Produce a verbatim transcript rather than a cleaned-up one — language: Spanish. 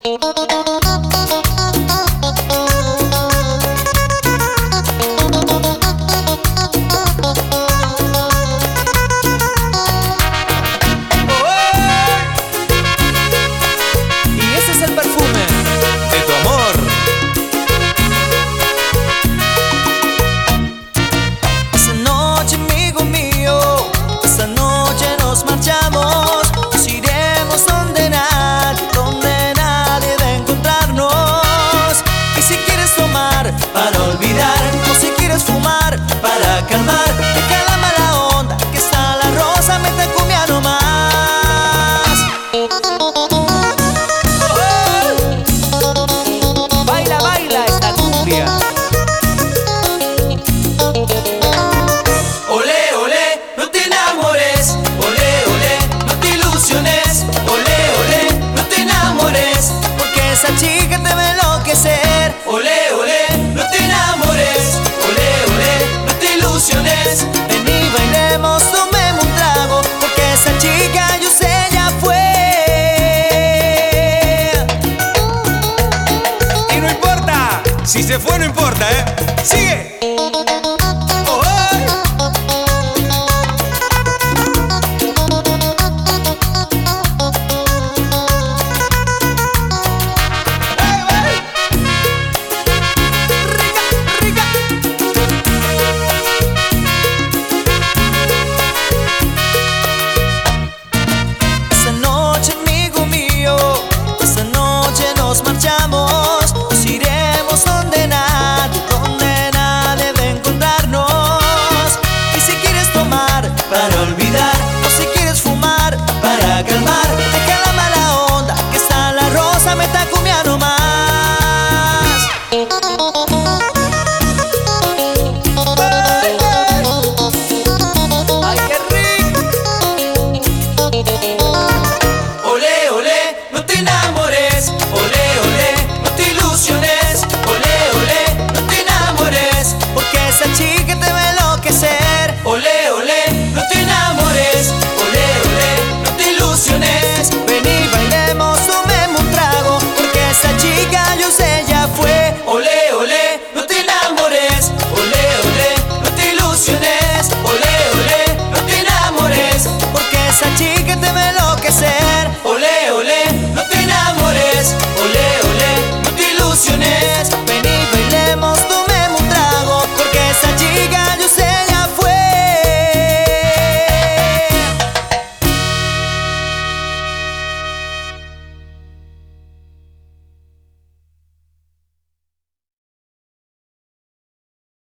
Y ese es el perfume de tu amor. Esa noche, amigo mío, esa noche nos marchamos. Nos iremos donde nadie, donde nadie va a encontrarnos. Y si quieres tomar para olvidar, o si quieres fumar para calmar, deja la mala onda, que está la rosa, mete cumbia nomás. Baila, baila esta cumbia. Olé, olé, no te enamores. Olé, olé, no te ilusiones. Olé, olé, no te enamores, porque esa chica te va a enloquecer. Olé, olé, no te enamores. Olé, olé, no te ilusiones. Ven y bailemos, tomemos un trago, porque esa chica yo sé ya fue. Y no importa, si se fue no importa, ¿eh? ¡Sigue! Oh, ay. ¡Ay, ay! Rica, rica. Esa noche, amigo mío, esa noche nos marchamos.